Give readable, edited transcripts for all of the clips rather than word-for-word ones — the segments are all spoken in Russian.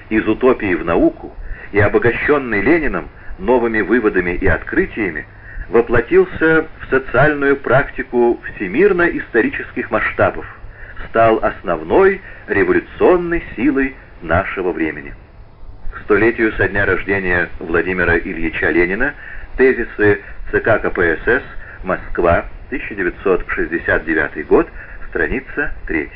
из утопии в науку и обогащенный Лениным новыми выводами и открытиями, воплотился в социальную практику всемирно-исторических масштабов, стал основной революционной силой нашего времени. К столетию со дня рождения Владимира Ильича Ленина тезисы ЦК КПСС, Москва, 1969 год, страница 3.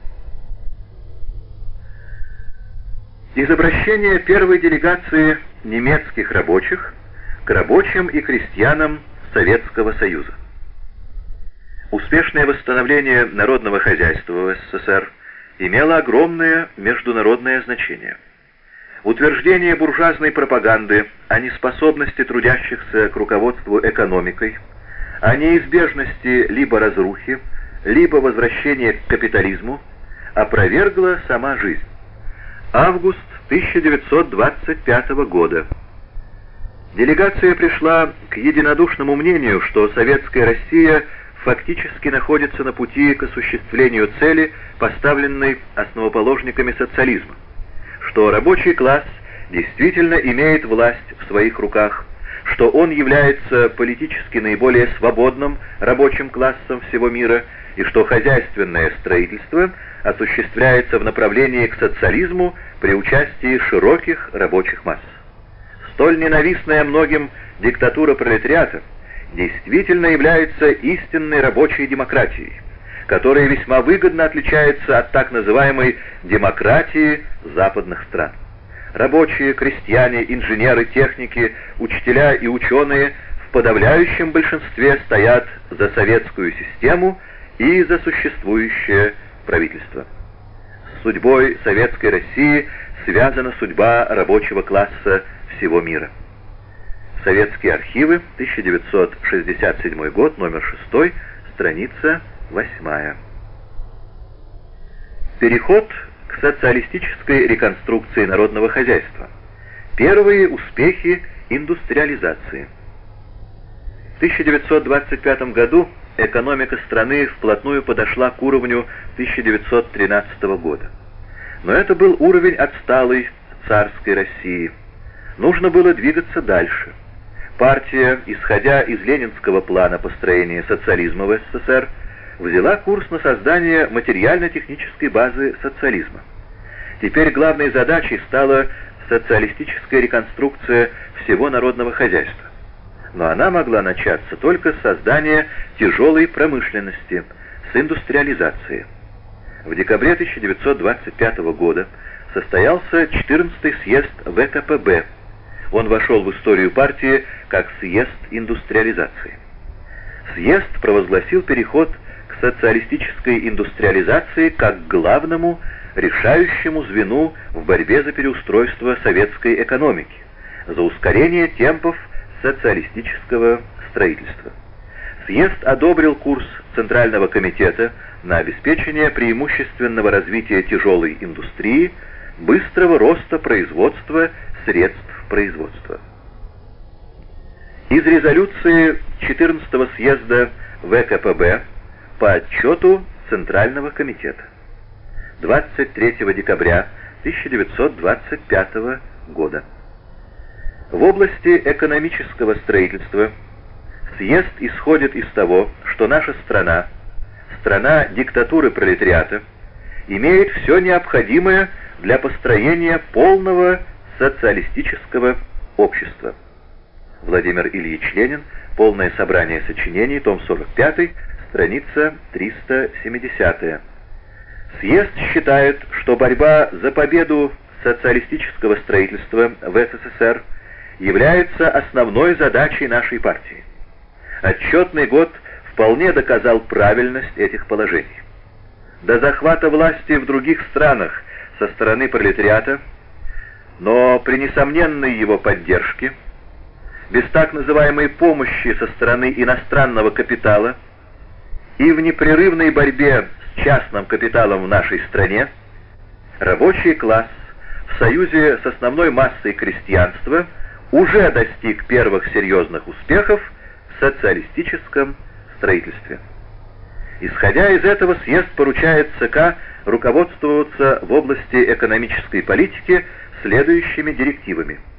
Из обращения первой делегации немецких рабочих к рабочим и крестьянам Советского Союза. Успешное восстановление народного хозяйства в СССР имело огромное международное значение. Утверждение буржуазной пропаганды о неспособности трудящихся к руководству экономикой, о неизбежности либо разрухи, либо возвращения к капитализму опровергла сама жизнь. Август 1925 года. Делегация пришла к единодушному мнению, что советская Россия фактически находится на пути к осуществлению цели, поставленной основоположниками социализма, что рабочий класс действительно имеет власть в своих руках, что он является политически наиболее свободным рабочим классом всего мира и что хозяйственное строительство осуществляется в направлении к социализму при участии широких рабочих масс. Столь ненавистная многим диктатура пролетариата действительно является истинной рабочей демократией, которая весьма выгодно отличается от так называемой демократии западных стран. Рабочие, крестьяне, инженеры, техники, учителя и ученые в подавляющем большинстве стоят за советскую систему и за существующее правительство. С судьбой Советской России связана судьба рабочего класса всего мира. Советские архивы, 1967 год, номер 6, страница 8. Переход к социалистической реконструкции народного хозяйства. Первые успехи индустриализации. В 1925 году экономика страны вплотную подошла к уровню 1913 года. Но это был уровень отсталой царской России. Нужно было двигаться дальше. Партия, исходя из ленинского плана построения социализма в СССР, взяла курс на создание материально-технической базы социализма. Теперь главной задачей стала социалистическая реконструкция всего народного хозяйства. Но она могла начаться только с создания тяжелой промышленности, с индустриализации. В декабре 1925 года состоялся 14-й съезд ВКПБ. Он вошел в историю партии как съезд индустриализации. Съезд провозгласил переход к социалистической индустриализации как к главному решающему звену в борьбе за переустройство советской экономики, за ускорение темпов социалистического строительства. Съезд одобрил курс Центрального комитета на обеспечение преимущественного развития тяжелой индустрии, быстрого роста производства, средств производства. Из резолюции 14-го съезда ВКПБ по отчету Центрального комитета 23 декабря 1925 года. В области экономического строительства съезд исходит из того, что наша страна, страна диктатуры пролетариата, имеет все необходимое для построения полного социалистического общества. Владимир Ильич Ленин. Полное собрание сочинений. Том 45. Страница 370. Съезд считает, что борьба за победу социалистического строительства в СССР является основной задачей нашей партии. Отчетный год вполне доказал правильность этих положений. До захвата власти в других странах со стороны пролетариата, но при несомненной его поддержке, без так называемой помощи со стороны иностранного капитала и в непрерывной борьбе с частным капиталом в нашей стране, рабочий класс в союзе с основной массой крестьянства уже достиг первых серьезных успехов в социалистическом строительстве. Исходя из этого, съезд поручает ЦК руководствоваться в области экономической политики следующими директивами.